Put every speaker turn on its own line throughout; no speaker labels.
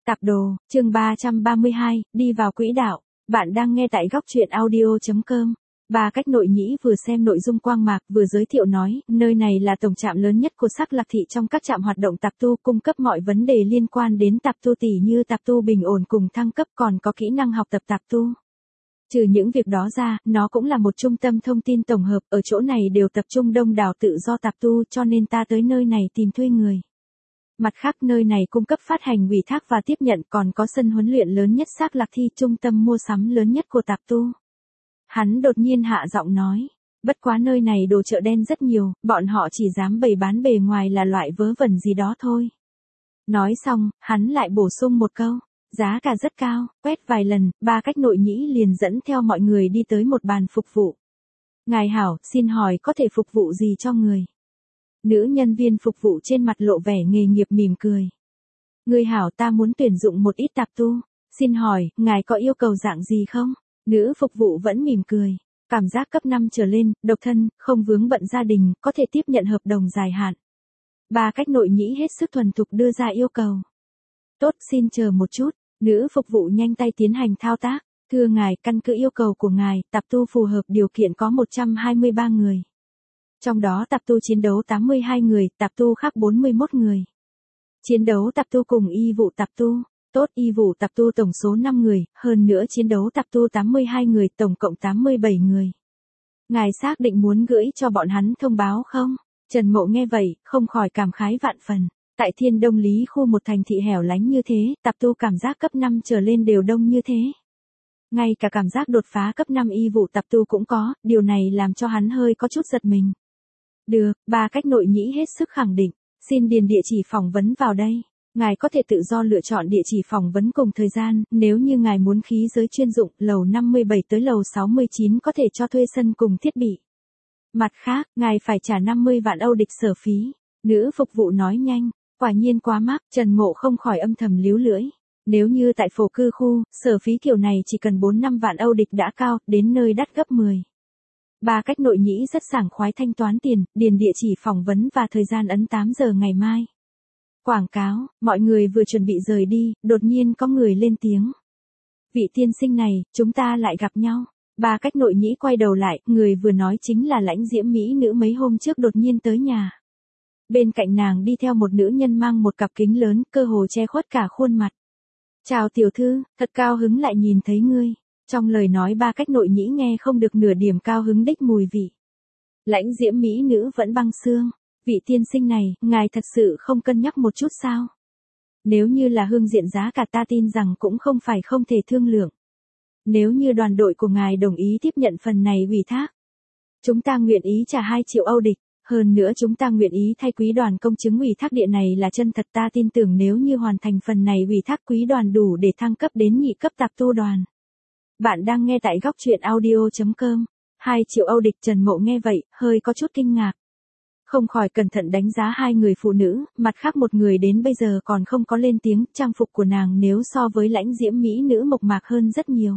Tạp đồ, chương 332, đi vào quỹ đạo. Bạn đang nghe tại góc truyện audio.com. Ba Cách Nội Nhĩ vừa xem nội dung quang mạc vừa giới thiệu nói, nơi này là tổng trạm lớn nhất của Sắc Lạc Thị trong các trạm hoạt động tạp tu, cung cấp mọi vấn đề liên quan đến tạp tu tỉ như tạp tu bình ổn cùng thăng cấp, còn có kỹ năng học tập tạp tu. Trừ những việc đó ra, nó cũng là một trung tâm thông tin tổng hợp, ở chỗ này đều tập trung đông đảo tự do tạp tu, cho nên ta tới nơi này tìm thuê người. Mặt khác, nơi này cung cấp phát hành ủy thác và tiếp nhận, còn có sân huấn luyện lớn nhất Sắc Lạc Thị, trung tâm mua sắm lớn nhất của tạp tu. Hắn đột nhiên hạ giọng nói, bất quá nơi này đồ chợ đen rất nhiều, bọn họ chỉ dám bày bán bề ngoài là loại vớ vẩn gì đó thôi. Nói xong, hắn lại bổ sung một câu, giá cả rất cao. Quét vài lần, Ba Cách Nội Nhĩ liền dẫn theo mọi người đi tới một bàn phục vụ. Ngài hảo, xin hỏi có thể phục vụ gì cho người? Nữ nhân viên phục vụ trên mặt lộ vẻ nghề nghiệp mỉm cười. Người hảo, ta muốn tuyển dụng một ít tạp tu. Xin hỏi, ngài có yêu cầu dạng gì không? Nữ phục vụ vẫn mỉm cười. Cảm giác cấp 5 trở lên, độc thân, không vướng bận gia đình, có thể tiếp nhận hợp đồng dài hạn. Ba Cách Nội Nhĩ hết sức thuần thục đưa ra yêu cầu. Tốt, xin chờ một chút. Nữ phục vụ nhanh tay tiến hành thao tác. Thưa ngài, căn cứ yêu cầu của ngài, tạp tu phù hợp điều kiện có 123 người. Trong đó tạp tu chiến đấu 82 người, tạp tu khác 41 người. Chiến đấu tạp tu cùng y vụ tạp tu. Tốt, y vụ tạp tu tổng số 5 người, hơn nữa chiến đấu tạp tu 82 người, tổng cộng 87 người. Ngài xác định muốn gửi cho bọn hắn thông báo không? Trần Mộ nghe vậy, không khỏi cảm khái vạn phần. Tại Thiên Đông Lý khu một thành thị hẻo lánh như thế, tạp tu cảm giác cấp 5 trở lên đều đông như thế. Ngay cả cảm giác đột phá cấp 5 y vụ tạp tu cũng có, điều này làm cho hắn hơi có chút giật mình. Được, Ba Cách Nội Nhĩ hết sức khẳng định, xin điền địa chỉ phỏng vấn vào đây. Ngài có thể tự do lựa chọn địa chỉ phỏng vấn cùng thời gian, nếu như ngài muốn khí giới chuyên dụng, lầu 57 tới lầu 69 có thể cho thuê sân cùng thiết bị. Mặt khác, ngài phải trả 50 vạn Âu địch sở phí. Nữ phục vụ nói nhanh, quả nhiên quá mắc, Trần Mộ không khỏi âm thầm líu lưỡi. Nếu như tại phổ cư khu, sở phí kiểu này chỉ cần 4-5 vạn Âu địch đã cao, đến nơi đắt gấp 10. Ba Cách Nội Nhĩ rất sảng khoái thanh toán tiền, điền địa chỉ phỏng vấn và thời gian ấn 8 giờ ngày mai. Quảng cáo, mọi người vừa chuẩn bị rời đi, đột nhiên có người lên tiếng. Vị tiên sinh này, chúng ta lại gặp nhau. Ba Cách Nội Nhĩ quay đầu lại, người vừa nói chính là Lãnh Diễm mỹ nữ mấy hôm trước đột nhiên tới nhà. Bên cạnh nàng đi theo một nữ nhân mang một cặp kính lớn, cơ hồ che khuất cả khuôn mặt. Chào tiểu thư, thật cao hứng lại nhìn thấy ngươi. Trong lời nói Ba Cách Nội Nhĩ nghe không được nửa điểm cao hứng đích mùi vị. Lãnh Diễm mỹ nữ vẫn băng xương. Vị tiên sinh này, ngài thật sự không cân nhắc một chút sao? Nếu như là hương diện giá cả ta tin rằng cũng không phải không thể thương lượng. Nếu như đoàn đội của ngài đồng ý tiếp nhận phần này ủy thác, chúng ta nguyện ý trả 2 triệu Âu địch. Hơn nữa chúng ta nguyện ý thay quý đoàn công chứng ủy thác địa này là chân thật, ta tin tưởng nếu như hoàn thành phần này ủy thác quý đoàn đủ để thăng cấp đến nhị cấp tạp tu đoàn. Bạn đang nghe tại góc truyện audio.com. 2 triệu Âu địch. Trần Mộ nghe vậy, hơi có chút kinh ngạc. Không khỏi cẩn thận đánh giá hai người phụ nữ, mặt khác một người đến bây giờ còn không có lên tiếng, trang phục của nàng nếu so với Lãnh Diễm mỹ nữ mộc mạc hơn rất nhiều.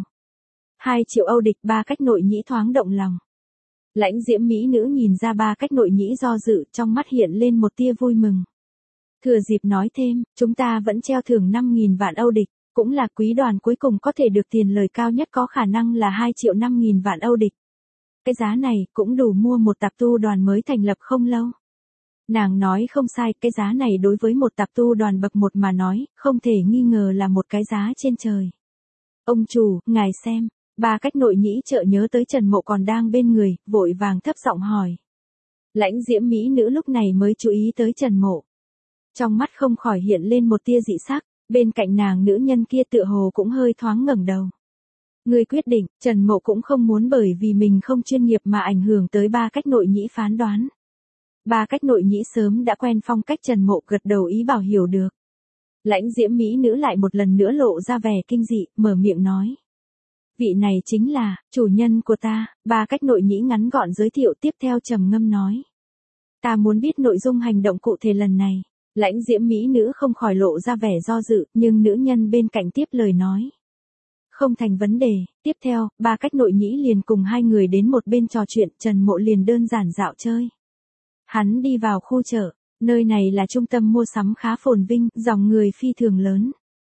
2 triệu Âu địch. Ba Cách Nội Nhĩ thoáng động lòng. Lãnh Diễm mỹ nữ nhìn ra Ba Cách Nội Nhĩ do dự, trong mắt hiện lên một tia vui mừng. Thừa dịp nói thêm, chúng ta vẫn treo thưởng 5.000 vạn Âu địch, cũng là quý đoàn cuối cùng có thể được tiền lời cao nhất có khả năng là 2 triệu 5.000 vạn Âu địch. Cái giá này cũng đủ mua một tạp tu đoàn mới thành lập không lâu. Nàng nói không sai, cái giá này đối với một tạp tu đoàn bậc 1 mà nói, không thể nghi ngờ là một cái giá trên trời. Ông chủ, ngài xem. Ba Cách Nội Nhĩ chợt nhớ tới Trần Mộ còn đang bên người, vội vàng thấp giọng hỏi. Lãnh Diễm mỹ nữ lúc này mới chú ý tới Trần Mộ. Trong mắt không khỏi hiện lên một tia dị sắc, bên cạnh nàng nữ nhân kia tựa hồ cũng hơi thoáng ngẩng đầu. Người quyết định, Trần Mộ cũng không muốn bởi vì mình không chuyên nghiệp mà ảnh hưởng tới Ba Cách Nội Nhĩ phán đoán. Ba Cách Nội Nhĩ sớm đã quen phong cách Trần Mộ, gật đầu ý bảo hiểu được. Lãnh Diễm mỹ nữ lại một lần nữa lộ ra vẻ kinh dị, mở miệng nói. Vị này chính là chủ nhân của ta. Ba Cách Nội Nhĩ ngắn gọn giới thiệu, tiếp theo trầm ngâm nói. Ta muốn biết nội dung hành động cụ thể lần này. Lãnh Diễm mỹ nữ không khỏi lộ ra vẻ do dự, nhưng nữ nhân bên cạnh tiếp lời nói. Không thành vấn đề. Tiếp theo, Ba Cách Nội Nhĩ liền cùng hai người đến một bên trò chuyện, Trần Mộ liền đơn giản dạo chơi. Hắn đi vào khu chợ, nơi này là trung tâm mua sắm khá phồn vinh, dòng người phi thường lớn.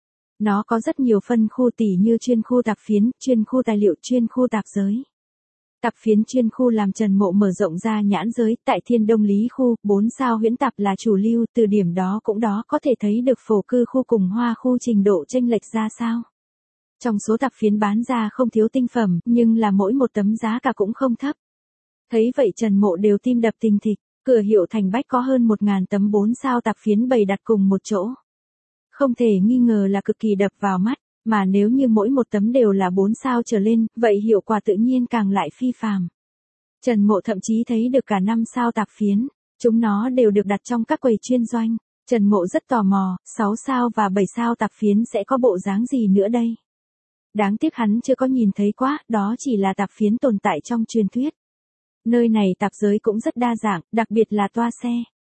Nó có rất nhiều phân khu tỉ như chuyên khu tạp phiến, chuyên khu tài liệu, chuyên khu tạp giới. Tạp phiến chuyên khu làm Trần Mộ mở rộng ra nhãn giới, tại Thiên Đông Lý khu, 4 sao huyễn tạp là chủ lưu, từ điểm đó cũng đó có thể thấy được phổ cư khu cùng hoa khu trình độ chênh lệch ra sao. Trong số tạp phiến bán ra không thiếu tinh phẩm, nhưng là mỗi một tấm giá cả cũng không thấp. Thấy vậy Trần Mộ đều tim đập thình thịch, cửa hiệu Thành Bách có hơn 1.000 tấm 4 sao tạp phiến bày đặt cùng một chỗ. Không thể nghi ngờ là cực kỳ đập vào mắt, mà nếu như mỗi một tấm đều là 4 sao trở lên, vậy hiệu quả tự nhiên càng lại phi phàm. Trần Mộ thậm chí thấy được cả 5 sao tạp phiến, chúng nó đều được đặt trong các quầy chuyên doanh. Trần Mộ rất tò mò, 6 sao và 7 sao tạp phiến sẽ có bộ dáng gì nữa đây? Đáng tiếc hắn chưa có nhìn thấy quá, đó chỉ là tạp phiến tồn tại trong truyền thuyết. Nơi này tạp giới cũng rất đa dạng, đặc biệt là toa xe.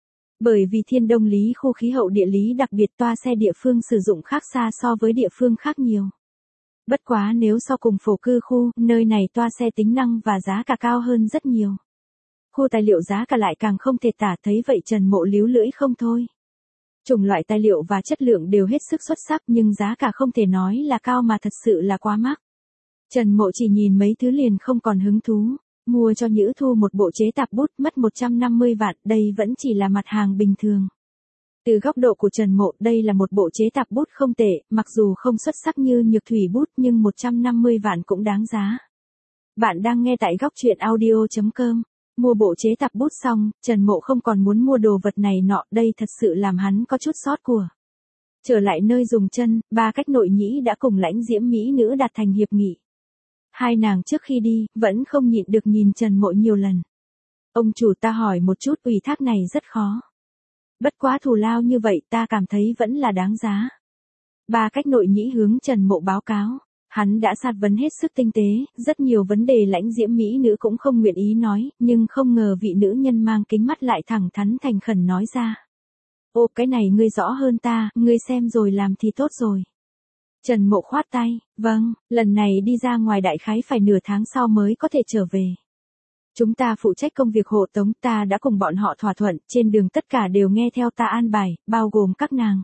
Bởi vì Thiên Đông Lý khu khí hậu địa lý đặc biệt, toa xe địa phương sử dụng khác xa so với địa phương khác nhiều. Bất quá nếu so cùng phổ cư khu, nơi này toa xe tính năng và giá cả cao hơn rất nhiều. Khu tài liệu giá cả lại càng không thể tả, thấy vậy Trần Mộ líu lưỡi không thôi. Chủng loại tài liệu và chất lượng đều hết sức xuất sắc nhưng giá cả không thể nói là cao mà thật sự là quá mắc. Trần Mộ chỉ nhìn mấy thứ liền không còn hứng thú. Mua cho Nhữ Thu một bộ chế tạp bút mất 150 vạn, đây vẫn chỉ là mặt hàng bình thường. Từ góc độ của Trần Mộ, đây là một bộ chế tạp bút không tệ, mặc dù không xuất sắc như Nhược Thủy bút nhưng 150 vạn cũng đáng giá. Bạn đang nghe tại góc truyện audio.com. Mua bộ chế tạp bút xong, Trần Mộ không còn muốn mua đồ vật này nọ, đây thật sự làm hắn có chút xót của. Trở lại nơi dùng chân, ba cách nội nhĩ đã cùng Lãnh Diễm mỹ nữ đạt thành hiệp nghị. Hai nàng trước khi đi, vẫn không nhịn được nhìn Trần Mộ nhiều lần. Ông chủ, ta hỏi một chút, ủy thác này rất khó. Bất quá thù lao như vậy ta cảm thấy vẫn là đáng giá. Ba cách nội nhĩ hướng Trần Mộ báo cáo. Hắn đã sát vấn hết sức tinh tế, rất nhiều vấn đề Lãnh Diễm mỹ nữ cũng không nguyện ý nói, nhưng không ngờ vị nữ nhân mang kính mắt lại thẳng thắn thành khẩn nói ra. Ô, cái này ngươi rõ hơn ta, ngươi xem rồi làm thì tốt rồi. Trần Mộ khoát tay, vâng, lần này đi ra ngoài đại khái phải nửa tháng sau mới có thể trở về. Chúng ta phụ trách công việc hộ tống, ta đã cùng bọn họ thỏa thuận, trên đường tất cả đều nghe theo ta an bài, bao gồm các nàng.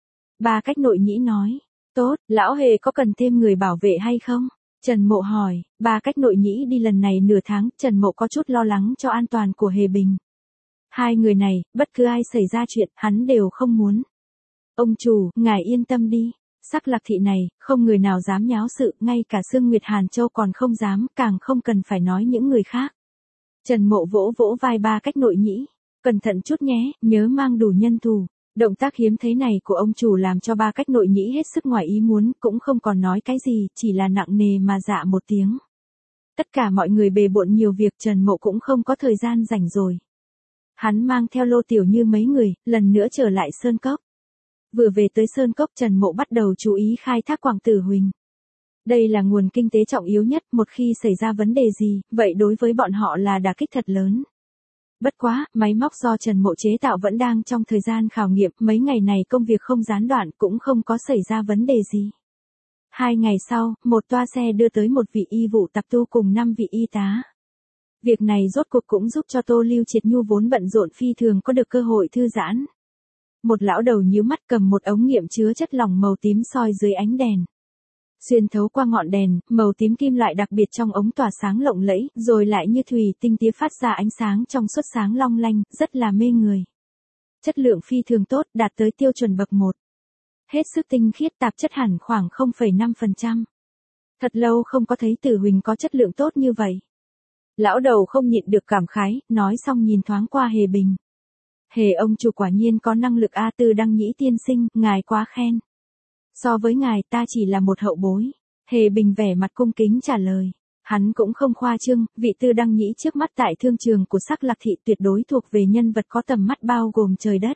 Ba cách nội nhĩ nói, tốt, lão Hề có cần thêm người bảo vệ hay không? Trần Mộ hỏi, ba cách nội nhĩ đi lần này nửa tháng, Trần Mộ có chút lo lắng cho an toàn của Hề Bình. Hai người này, bất cứ ai xảy ra chuyện, hắn đều không muốn. Ông chủ, ngài yên tâm đi. Sắc Lạc thị này, không người nào dám nháo sự, ngay cả Sương Nguyệt Hàn Châu còn không dám, càng không cần phải nói những người khác. Trần Mộ vỗ vỗ vai ba cách nội nhĩ, cẩn thận chút nhé, nhớ mang đủ nhân thủ. Động tác hiếm thấy này của ông chủ làm cho ba cách nội nhĩ hết sức ngoài ý muốn, cũng không còn nói cái gì, chỉ là nặng nề mà dạ một tiếng. Tất cả mọi người bề bộn nhiều việc, Trần Mộ cũng không có thời gian rảnh rồi. Hắn mang theo Lô Tiểu Như mấy người, lần nữa trở lại Sơn Cốc. Vừa về tới Sơn Cốc, Trần Mộ bắt đầu chú ý khai thác Quảng Tử Huỳnh. Đây là nguồn kinh tế trọng yếu nhất, một khi xảy ra vấn đề gì, vậy đối với bọn họ là đả kích thật lớn. Bất quá, máy móc do Trần Mộ chế tạo vẫn đang trong thời gian khảo nghiệm, mấy ngày này công việc không gián đoạn, cũng không có xảy ra vấn đề gì. 2 ngày sau, một toa xe đưa tới một vị y vụ tạp tu cùng 5 vị y tá. Việc này rốt cuộc cũng giúp cho Tô Lưu Triệt Nhu vốn bận rộn phi thường có được cơ hội thư giãn. Một lão đầu nhíu mắt cầm một ống nghiệm chứa chất lỏng màu tím soi dưới ánh đèn. Xuyên thấu qua ngọn đèn, màu tím kim loại đặc biệt trong ống tỏa sáng lộng lẫy, rồi lại như thủy tinh tía phát ra ánh sáng trong suốt sáng long lanh, rất là mê người. Chất lượng phi thường tốt, đạt tới tiêu chuẩn bậc 1. Hết sức tinh khiết, tạp chất hẳn khoảng 0,5%. Thật lâu không có thấy Tử Huỳnh có chất lượng tốt như vậy. Lão đầu không nhịn được cảm khái, nói xong nhìn thoáng qua Hề Bình. Hề ông chủ quả nhiên có năng lực a. Tư Đăng Nhĩ tiên sinh, ngài quá khen. So với ngài ta chỉ là một hậu bối. Hề Bình vẻ mặt cung kính trả lời. Hắn cũng không khoa trương, vị Tư Đăng Nhĩ trước mắt tại thương trường của Sắc Lạc thị tuyệt đối thuộc về nhân vật có tầm mắt bao gồm trời đất.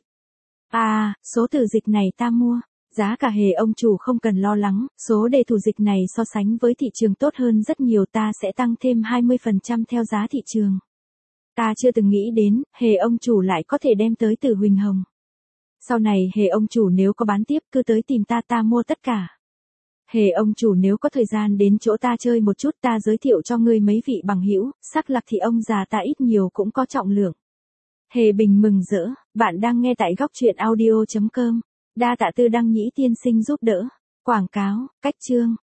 Số tử dịch này ta mua. Giá cả Hề ông chủ không cần lo lắng, số đề thủ dịch này so sánh với thị trường tốt hơn rất nhiều, ta sẽ tăng thêm 20% theo giá thị trường. Ta chưa từng nghĩ đến, Hề ông chủ lại có thể đem tới Tử Huỳnh Hồng. Sau này Hề ông chủ nếu có bán tiếp cứ tới tìm ta mua tất cả. Hề ông chủ nếu có thời gian đến chỗ ta chơi một chút, ta giới thiệu cho ngươi mấy vị bằng hữu, Sắc Lạc thì ông già ta ít nhiều cũng có trọng lượng. Hề Bình mừng rỡ, bạn đang nghe tại góc truyện audio.com. Đa tạ Tư Đăng Nhĩ tiên sinh giúp đỡ. Quảng cáo, cách chương.